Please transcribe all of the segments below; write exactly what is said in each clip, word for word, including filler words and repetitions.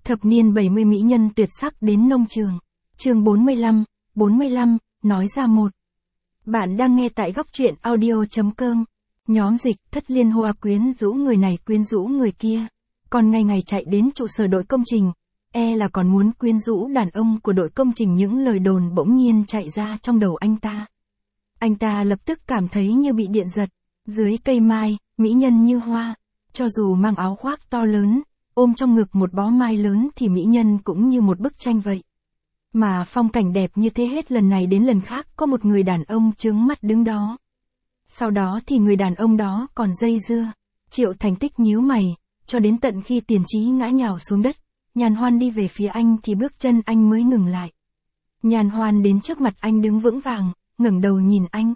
Thập niên bảy mươi mỹ nhân tuyệt sắc đến nông trường. Chương bốn mươi lăm, bốn mươi lăm, nói ra một. Bạn đang nghe tại góc truyện audio.com. Nhóm dịch thất liên hoa quyến rũ người này quyến rũ người kia. Còn ngày ngày chạy đến trụ sở đội công trình. E là còn muốn quyến rũ đàn ông của đội công trình. Những lời đồn bỗng nhiên chạy ra trong đầu anh ta. Anh ta lập tức cảm thấy như bị điện giật. Dưới cây mai, mỹ nhân như hoa. Cho dù mang áo khoác to lớn, ôm trong ngực một bó mai lớn thì mỹ nhân cũng như một bức tranh vậy. Mà phong cảnh đẹp như thế hết lần này đến lần khác có một người đàn ông chướng mắt đứng đó. Sau đó thì người đàn ông đó còn dây dưa. Triệu Thành Tích nhíu mày, cho đến tận khi Tiền Chí ngã nhào xuống đất, Nhàn Hoan đi về phía anh thì bước chân anh mới ngừng lại. Nhàn Hoan đến trước mặt anh đứng vững vàng, ngẩng đầu nhìn anh.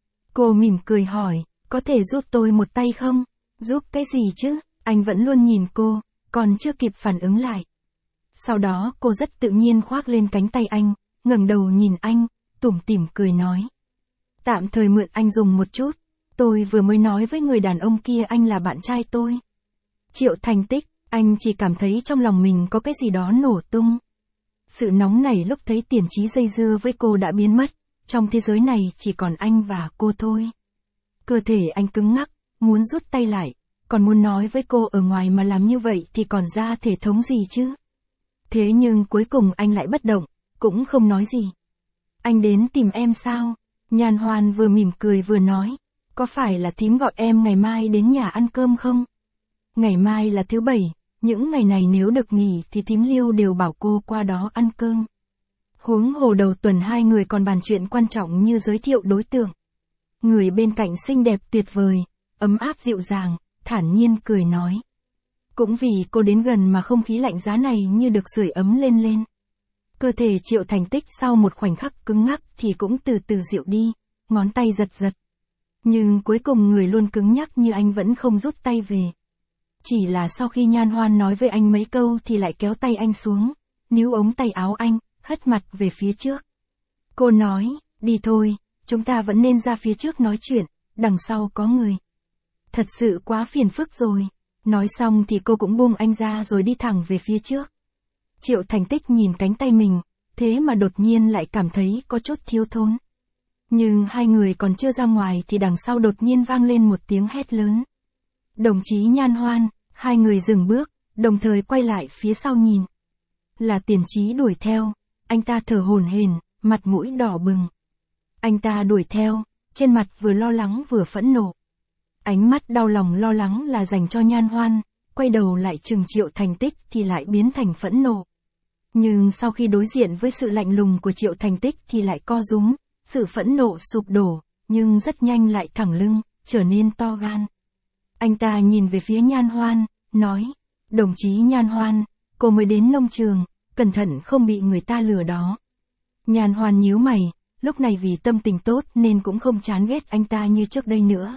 Cô mỉm cười hỏi, có thể giúp tôi một tay không? Giúp cái gì chứ? Anh vẫn luôn nhìn cô, còn chưa kịp phản ứng lại. Sau đó cô rất tự nhiên khoác lên cánh tay anh, ngẩng đầu nhìn anh, tủm tỉm cười nói. Tạm thời mượn anh dùng một chút, tôi vừa mới nói với người đàn ông kia anh là bạn trai tôi. Triệu Thành Tích, anh chỉ cảm thấy trong lòng mình có cái gì đó nổ tung. Sự nóng nảy lúc thấy Tiền Chí dây dưa với cô đã biến mất, trong thế giới này chỉ còn anh và cô thôi. Cơ thể anh cứng ngắc, muốn rút tay lại, còn muốn nói với cô ở ngoài mà làm như vậy thì còn ra thể thống gì chứ. Thế nhưng cuối cùng anh lại bất động, cũng không nói gì. Anh đến tìm em sao? Nhàn Hoan vừa mỉm cười vừa nói, có phải là thím gọi em ngày mai đến nhà ăn cơm không? Ngày mai là thứ bảy, những ngày này nếu được nghỉ thì thím Liêu đều bảo cô qua đó ăn cơm. Huống hồ đầu tuần hai người còn bàn chuyện quan trọng như giới thiệu đối tượng. Người bên cạnh xinh đẹp tuyệt vời, ấm áp dịu dàng, thản nhiên cười nói. Cũng vì cô đến gần mà không khí lạnh giá này như được sưởi ấm lên lên. Cơ thể Triệu Thành Tích sau một khoảnh khắc cứng ngắc thì cũng từ từ dịu đi, ngón tay giật giật. Nhưng cuối cùng người luôn cứng nhắc như anh vẫn không rút tay về. Chỉ là sau khi Nhan Hoan nói với anh mấy câu thì lại kéo tay anh xuống, níu ống tay áo anh, hất mặt về phía trước. Cô nói, đi thôi, chúng ta vẫn nên ra phía trước nói chuyện, đằng sau có người. Thật sự quá phiền phức rồi. Nói xong thì cô cũng buông anh ra rồi đi thẳng về phía trước. Triệu Thành Tích nhìn cánh tay mình, thế mà đột nhiên lại cảm thấy có chút thiếu thốn. Nhưng hai người còn chưa ra ngoài thì đằng sau đột nhiên vang lên một tiếng hét lớn. Đồng chí Nhan Hoan, hai người dừng bước, đồng thời quay lại phía sau nhìn. Là Tiền Chí đuổi theo, anh ta thở hổn hển, mặt mũi đỏ bừng. Anh ta đuổi theo, trên mặt vừa lo lắng vừa phẫn nộ. Ánh mắt đau lòng lo lắng là dành cho Nhan Hoan, quay đầu lại chừng Triệu Thành Tích thì lại biến thành phẫn nộ. Nhưng sau khi đối diện với sự lạnh lùng của Triệu Thành Tích thì lại co rúm, sự phẫn nộ sụp đổ, nhưng rất nhanh lại thẳng lưng, trở nên to gan. Anh ta nhìn về phía Nhan Hoan, nói, đồng chí Nhan Hoan, cô mới đến nông trường, cẩn thận không bị người ta lừa đó. Nhan Hoan nhíu mày, lúc này vì tâm tình tốt nên cũng không chán ghét anh ta như trước đây nữa.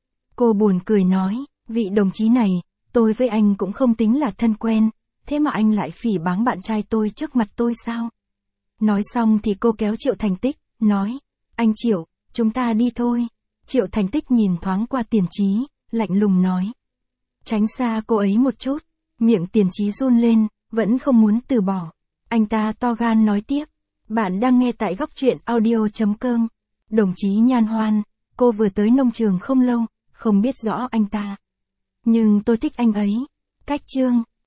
Cô buồn cười nói, vị đồng chí này, tôi với anh cũng không tính là thân quen, thế mà anh lại phỉ báng bạn trai tôi trước mặt tôi sao? Nói xong thì cô kéo Triệu Thành Tích, nói, anh Triệu, chúng ta đi thôi. Triệu Thành Tích nhìn thoáng qua Tiền Chí, lạnh lùng nói. Tránh xa cô ấy một chút, miệng Tiền Chí run lên, vẫn không muốn từ bỏ. Anh ta to gan nói tiếp, bạn đang nghe tại góc truyện audio.com. Đồng chí Nhan Hoan, cô vừa tới nông trường không lâu, không biết rõ anh ta. Nhưng tôi thích anh ấy. Cách chương.